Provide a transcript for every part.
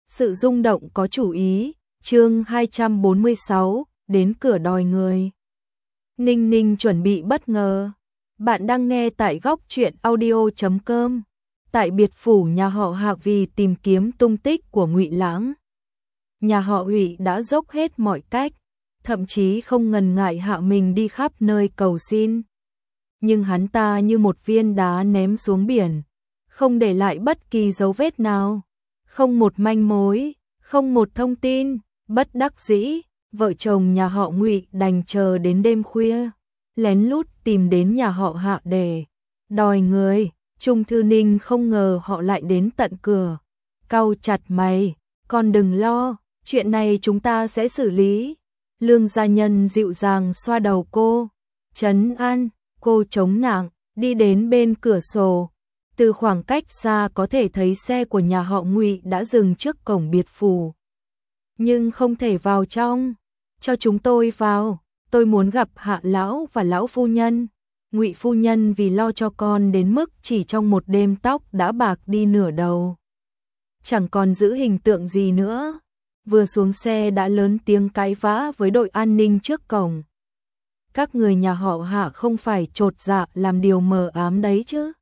Sự rung động có chủ ý, chương 246, đến cửa đòi người. Ninh Ninh chuẩn bị bất ngờ. Bạn đang nghe tại góc truyện audio.com. Tại biệt phủ nhà họ Hạ vì tìm kiếm tung tích của Ngụy Lãng. Nhà họ Ngụy đã dốc hết mọi cách, thậm chí không ngần ngại hạ mình đi khắp nơi cầu xin. Nhưng hắn ta như một viên đá ném xuống biển, không để lại bất kỳ dấu vết nào, không một manh mối, không một thông tin. Bất đắc dĩ, vợ chồng nhà họ Ngụy đành chờ đến đêm khuya, lén lút tìm đến nhà họ Hạ để đòi người. Trung Thư Ninh không ngờ họ lại đến tận cửa, cau chặt mày, con đừng lo, chuyện này chúng ta sẽ xử lý. Lương gia nhân dịu dàng xoa đầu cô, trấn an. Cô chống nặng, đi đến bên cửa sổ. Từ khoảng cách xa có thể thấy xe của nhà họ Ngụy đã dừng trước cổng biệt phủ. Nhưng không thể vào trong. Cho chúng tôi vào, tôi muốn gặp Hạ lão và lão phu nhân. Ngụy phu nhân vì lo cho con đến mức chỉ trong một đêm tóc đã bạc đi nửa đầu, chẳng còn giữ hình tượng gì nữa. Vừa xuống xe đã lớn tiếng cãi vã với đội an ninh trước cổng. Các người nhà họ Hạ không phải chột dạ làm điều mờ ám đấy chứ?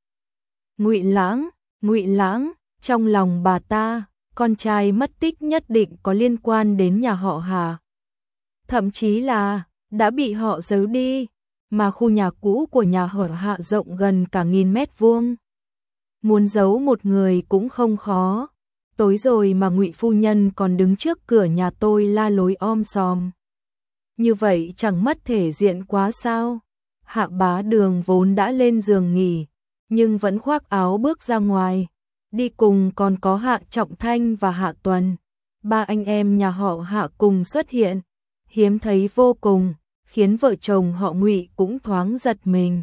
Ngụy Lãng, trong lòng bà ta, con trai mất tích nhất định có liên quan đến nhà họ Hạ. Thậm chí là đã bị họ giấu đi, mà khu nhà cũ của nhà họ Hạ rộng gần cả 1000 mét vuông. Muốn giấu một người cũng không khó. Tối rồi mà Ngụy phu nhân còn đứng trước cửa nhà tôi la lối om sòm. Như vậy chẳng mất thể diện quá sao? Hạ Bá Đường vốn đã lên giường nghỉ, nhưng vẫn khoác áo bước ra ngoài. Đi cùng còn có Hạ Trọng Thanh và Hạ Tuần. Ba anh em nhà họ Hạ cùng xuất hiện, hiếm thấy vô cùng, khiến vợ chồng họ Ngụy cũng thoáng giật mình.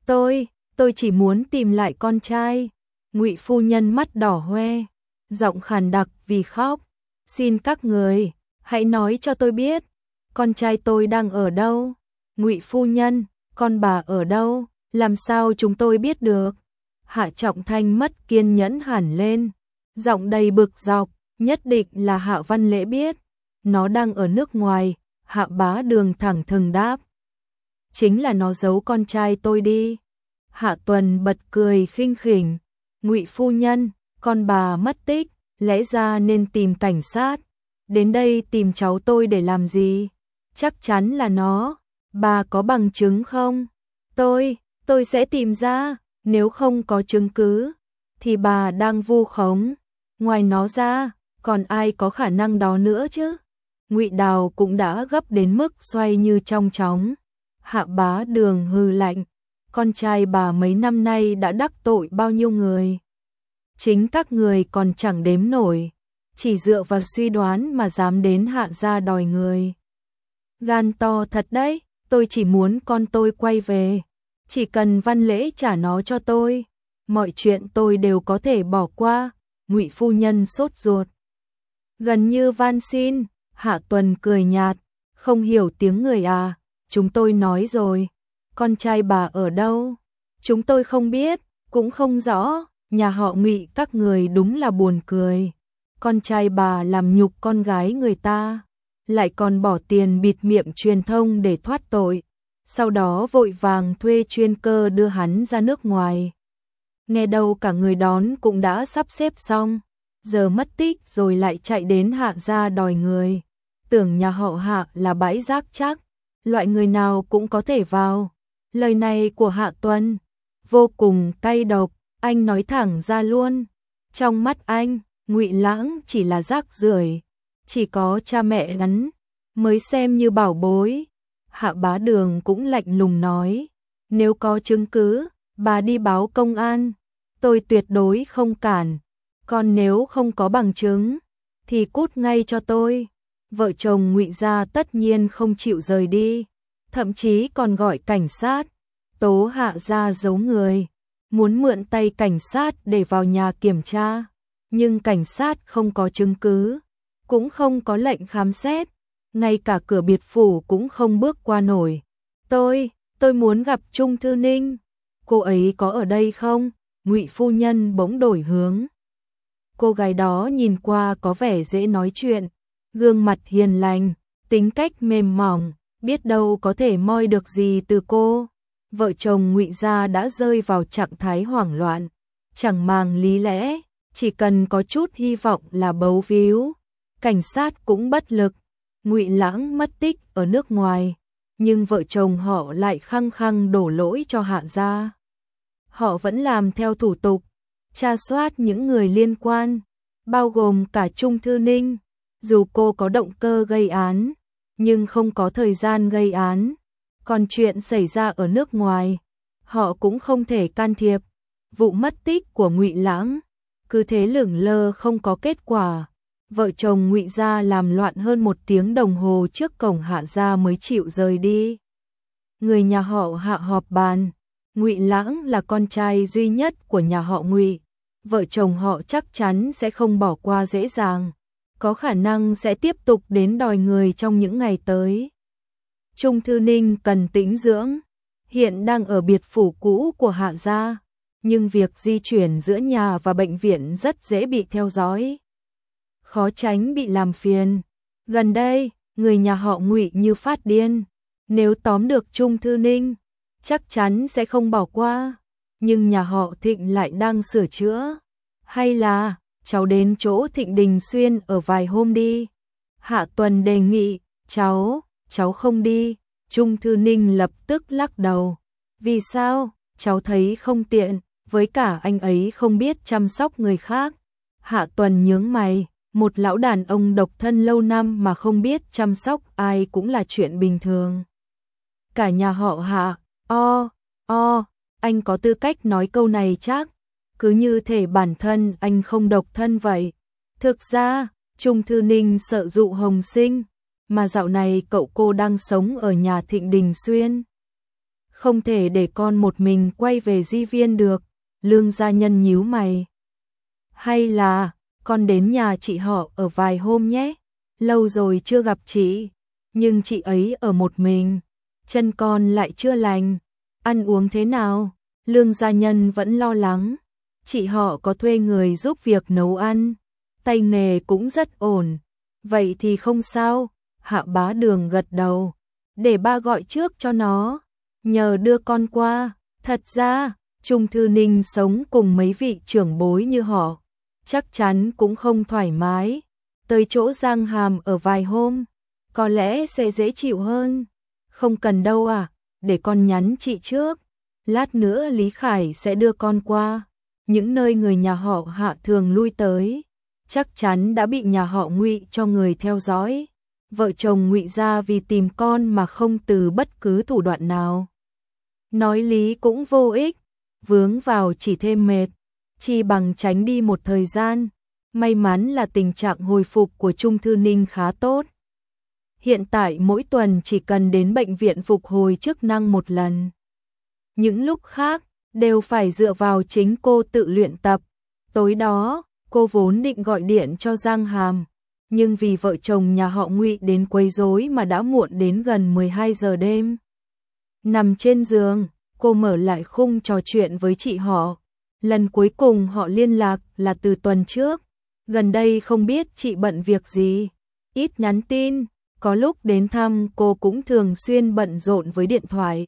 Tôi chỉ muốn tìm lại con trai. Ngụy phu nhân mắt đỏ hoe, giọng khàn đặc vì khóc. Xin các người, hãy nói cho tôi biết, con trai tôi đang ở đâu? Ngụy phu nhân, con bà ở đâu? Làm sao chúng tôi biết được? Hạ Trọng Thanh mất kiên nhẫn hẳn lên, giọng đầy bực dọc, nhất định là Hạ Văn Lễ biết. Nó đang ở nước ngoài. Hạ Bá Đường thẳng thừng đáp. Chính là nó giấu con trai tôi đi. Hạ Tuần bật cười khinh khỉnh. Ngụy phu nhân, con bà mất tích, lẽ ra nên tìm cảnh sát. Đến đây tìm cháu tôi để làm gì? Chắc chắn là nó. Bà có bằng chứng không? Tôi sẽ tìm ra. Nếu không có chứng cứ thì bà đang vu khống. Ngoài nó ra, còn ai có khả năng đó nữa chứ? Ngụy Đào cũng đã gấp đến mức xoay như trong chóng. Hạ Bá Đường hừ lạnh. Con trai bà mấy năm nay đã đắc tội bao nhiêu người? Chính các người còn chẳng đếm nổi. Chỉ dựa vào suy đoán mà dám đến Hạ gia đòi người. Gan to thật đấy. Tôi chỉ muốn con tôi quay về. Chỉ cần Văn Lễ trả nó cho tôi, mọi chuyện tôi đều có thể bỏ qua. Ngụy phu nhân sốt ruột, gần như van xin. Hạ Tuần cười nhạt, không hiểu tiếng người à? Chúng tôi nói rồi, con trai bà ở đâu? Chúng tôi không biết, cũng không rõ. Nhà họ Ngụy các người đúng là buồn cười. Con trai bà làm nhục con gái người ta, lại còn bỏ tiền bịt miệng truyền thông để thoát tội. Sau đó vội vàng thuê chuyên cơ đưa hắn ra nước ngoài. Nghe đâu cả người đón cũng đã sắp xếp xong, giờ mất tích rồi lại chạy đến Hạ gia đòi người. Tưởng nhà họ Hạ là bãi rác chắc, loại người nào cũng có thể vào. Lời này của Hạ Tuần vô cùng cay độc, anh nói thẳng ra luôn. Trong mắt anh, Ngụy Lãng chỉ là rác rưởi, chỉ có cha mẹ hắn mới xem như bảo bối. Hạ Bá Đường cũng lạnh lùng nói, nếu có chứng cứ, bà đi báo công an, tôi tuyệt đối không cản. Còn nếu không có bằng chứng, thì cút ngay cho tôi. Vợ chồng Ngụy gia tất nhiên không chịu rời đi, thậm chí còn gọi cảnh sát, tố Hạ gia giấu người, muốn mượn tay cảnh sát để vào nhà kiểm tra. Nhưng cảnh sát không có chứng cứ, cũng không có lệnh khám xét, ngay cả cửa biệt phủ cũng không bước qua nổi. Tôi muốn gặp Trung Thư Ninh. Cô ấy có ở đây không? Ngụy phu nhân bỗng đổi hướng. Cô gái đó nhìn qua có vẻ dễ nói chuyện, gương mặt hiền lành, tính cách mềm mỏng, biết đâu có thể moi được gì từ cô. Vợ chồng Ngụy Gia đã rơi vào trạng thái hoảng loạn, chẳng màng lý lẽ, chỉ cần có chút hy vọng là bấu víu. Cảnh sát cũng bất lực, Ngụy Lãng mất tích ở nước ngoài, nhưng vợ chồng họ lại khăng khăng đổ lỗi cho Hạ gia. Họ vẫn làm theo thủ tục, tra soát những người liên quan, bao gồm cả Trung Thư Ninh. Dù cô có động cơ gây án, nhưng không có thời gian gây án. Còn chuyện xảy ra ở nước ngoài, họ cũng không thể can thiệp. Vụ mất tích của Ngụy Lãng cứ thế lửng lơ không có kết quả. Vợ chồng Ngụy Gia làm loạn hơn 1 tiếng đồng hồ trước cổng Hạ gia mới chịu rời đi. Người nhà họ Hạ họp bàn, Ngụy Lãng là con trai duy nhất của nhà họ Ngụy, vợ chồng họ chắc chắn sẽ không bỏ qua dễ dàng, có khả năng sẽ tiếp tục đến đòi người trong những ngày tới. Trung Thư Ninh cần tĩnh dưỡng, hiện đang ở biệt phủ cũ của Hạ gia, nhưng việc di chuyển giữa nhà và bệnh viện rất dễ bị theo dõi, khó tránh bị làm phiền. Gần đây, người nhà họ Ngụy như phát điên, nếu tóm được Trung Thư Ninh, chắc chắn sẽ không bỏ qua. Nhưng nhà họ Thịnh lại đang sửa chữa. Hay là, cháu đến chỗ Thịnh Đình Xuyên ở vài hôm đi. Hạ Tuần đề nghị, cháu không đi. Trung Thư Ninh lập tức lắc đầu. Vì sao? Cháu thấy không tiện, với cả anh ấy không biết chăm sóc người khác. Hạ Tuần nhướng mày, một lão đàn ông độc thân lâu năm mà không biết chăm sóc ai cũng là chuyện bình thường. Cả nhà họ Hạ, anh có tư cách nói câu này chắc, cứ như thể bản thân anh không độc thân vậy. Thực ra, Trung Thư Ninh sợ dụ Hồng Sinh, mà dạo này cậu cô đang sống ở nhà Thịnh Đình Xuyên. Không thể để con một mình quay về Di Viên được. Lương gia nhân nhíu mày. Hay là, con đến nhà chị họ ở vài hôm nhé, lâu rồi chưa gặp chị, nhưng chị ấy ở một mình, chân con lại chưa lành, ăn uống thế nào? Lương gia nhân vẫn lo lắng. Chị họ có thuê người giúp việc nấu ăn, tay nghề cũng rất ổn. Vậy thì không sao. Hạ Bá Đường gật đầu. Để ba gọi trước cho nó, nhờ đưa con qua. Thật ra, Trung Thư Ninh sống cùng mấy vị trưởng bối như họ, chắc chắn cũng không thoải mái. Tới chỗ Giang Hàm ở vài hôm, có lẽ sẽ dễ chịu hơn. Không cần đâu à, để con nhắn chị trước. Lát nữa Lý Khải sẽ đưa con qua. Những nơi người nhà họ Hạ thường lui tới, chắc chắn đã bị nhà họ Ngụy cho người theo dõi. Vợ chồng Ngụy gia vì tìm con mà không từ bất cứ thủ đoạn nào. Nói lý cũng vô ích, vướng vào chỉ thêm mệt, chi bằng tránh đi một thời gian. May mắn là tình trạng hồi phục của Trung Thư Ninh khá tốt. Hiện tại mỗi tuần chỉ cần đến bệnh viện phục hồi chức năng một lần. Những lúc khác, đều phải dựa vào chính cô tự luyện tập. Tối đó, cô vốn định gọi điện cho Giang Hàm, nhưng vì vợ chồng nhà họ Ngụy đến quấy rối mà đã muộn đến gần 12 giờ đêm. Nằm trên giường, cô mở lại khung trò chuyện với chị họ. Lần cuối cùng họ liên lạc là từ tuần trước. Gần đây không biết chị bận việc gì, ít nhắn tin, có lúc đến thăm cô cũng thường xuyên bận rộn với điện thoại.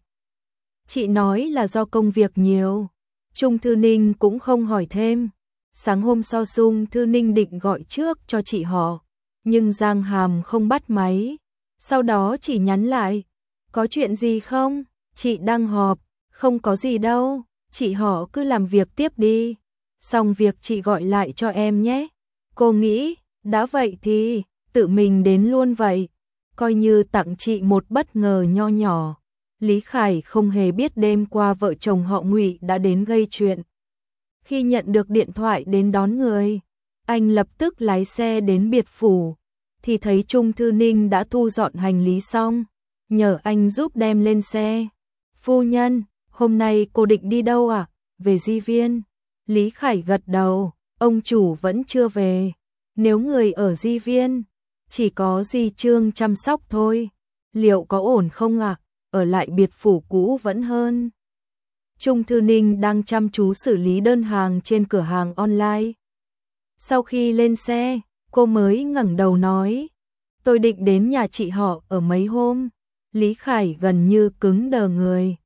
Chị nói là do công việc nhiều. Trung Thư Ninh cũng không hỏi thêm. Sáng hôm sau Trung Thư Ninh định gọi trước cho chị họ, nhưng Giang Hàm không bắt máy. Sau đó chỉ nhắn lại, có chuyện gì không? Chị đang họp. Không có gì đâu, chị họ cứ làm việc tiếp đi. Xong việc chị gọi lại cho em nhé. Cô nghĩ, đã vậy thì, tự mình đến luôn vậy. Coi như tặng chị một bất ngờ nho nhỏ. Lý Khải không hề biết đêm qua vợ chồng họ Ngụy đã đến gây chuyện. Khi nhận được điện thoại đến đón người, anh lập tức lái xe đến biệt phủ, thì thấy Trung Thư Ninh đã thu dọn hành lý xong, nhờ anh giúp đem lên xe. Phu nhân, hôm nay cô định đi đâu à? Về Di Viên. Lý Khải gật đầu, ông chủ vẫn chưa về. Nếu người ở Di Viên, chỉ có Di Trương chăm sóc thôi. Liệu có ổn không ạ? Ở lại biệt phủ cũ vẫn hơn. Trung Thư Ninh đang chăm chú xử lý đơn hàng trên cửa hàng online. Sau khi lên xe, cô mới ngẩng đầu nói, tôi định đến nhà chị họ ở mấy hôm. Lý Khải gần như cứng đờ người.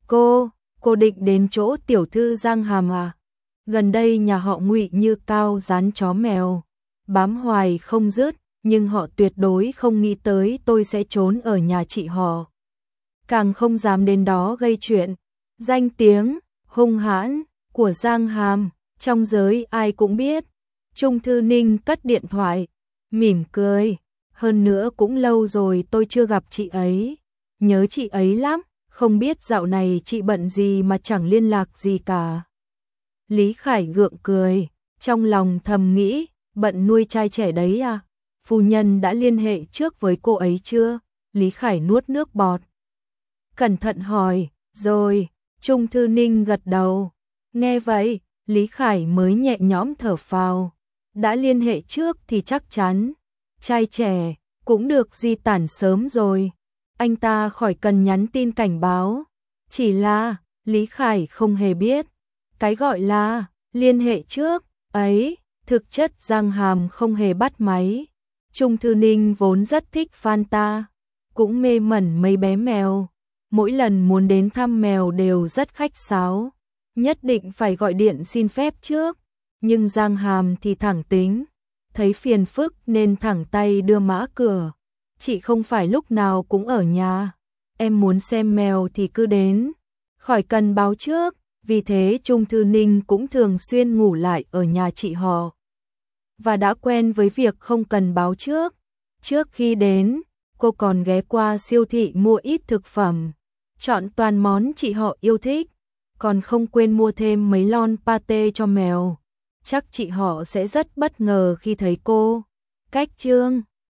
Cô định đến chỗ tiểu thư Giang Hàm à? Gần đây nhà họ Ngụy như cao dán chó mèo, bám hoài không dứt, nhưng họ tuyệt đối không nghĩ tới tôi sẽ trốn ở nhà chị họ. Càng không dám đến đó gây chuyện. Danh tiếng hung hãn của Giang Hàm, trong giới ai cũng biết. Trung Thư Ninh cất điện thoại, mỉm cười. Hơn nữa cũng lâu rồi tôi chưa gặp chị ấy. Nhớ chị ấy lắm, không biết dạo này chị bận gì mà chẳng liên lạc gì cả. Lý Khải gượng cười, trong lòng thầm nghĩ, bận nuôi trai trẻ đấy à? Phu nhân đã liên hệ trước với cô ấy chưa? Lý Khải nuốt nước bọt. Cẩn thận hỏi, rồi, Trung Thư Ninh gật đầu. Nghe vậy, Lý Khải mới nhẹ nhõm thở phào. Đã liên hệ trước thì chắc chắn, trai trẻ, cũng được di tản sớm rồi. Anh ta khỏi cần nhắn tin cảnh báo. Chỉ là, Lý Khải không hề biết. Cái gọi là, liên hệ trước, ấy, thực chất Giang Hàm không hề bắt máy. Trung Thư Ninh vốn rất thích Fanta, cũng mê mẩn mấy bé mèo. Mỗi lần muốn đến thăm mèo đều rất khách sáo, nhất định phải gọi điện xin phép trước. Nhưng Giang Hàm thì thẳng tính, thấy phiền phức nên thẳng tay đưa mã cửa. Chị không phải lúc nào cũng ở nhà, em muốn xem mèo thì cứ đến, khỏi cần báo trước. Vì thế Trung Thư Ninh cũng thường xuyên ngủ lại ở nhà chị họ, và đã quen với việc không cần báo trước. Trước khi đến, cô còn ghé qua siêu thị mua ít thực phẩm, chọn toàn món chị họ yêu thích, còn không quên mua thêm mấy lon pate cho mèo. Chắc chị họ sẽ rất bất ngờ khi thấy cô. Cách chương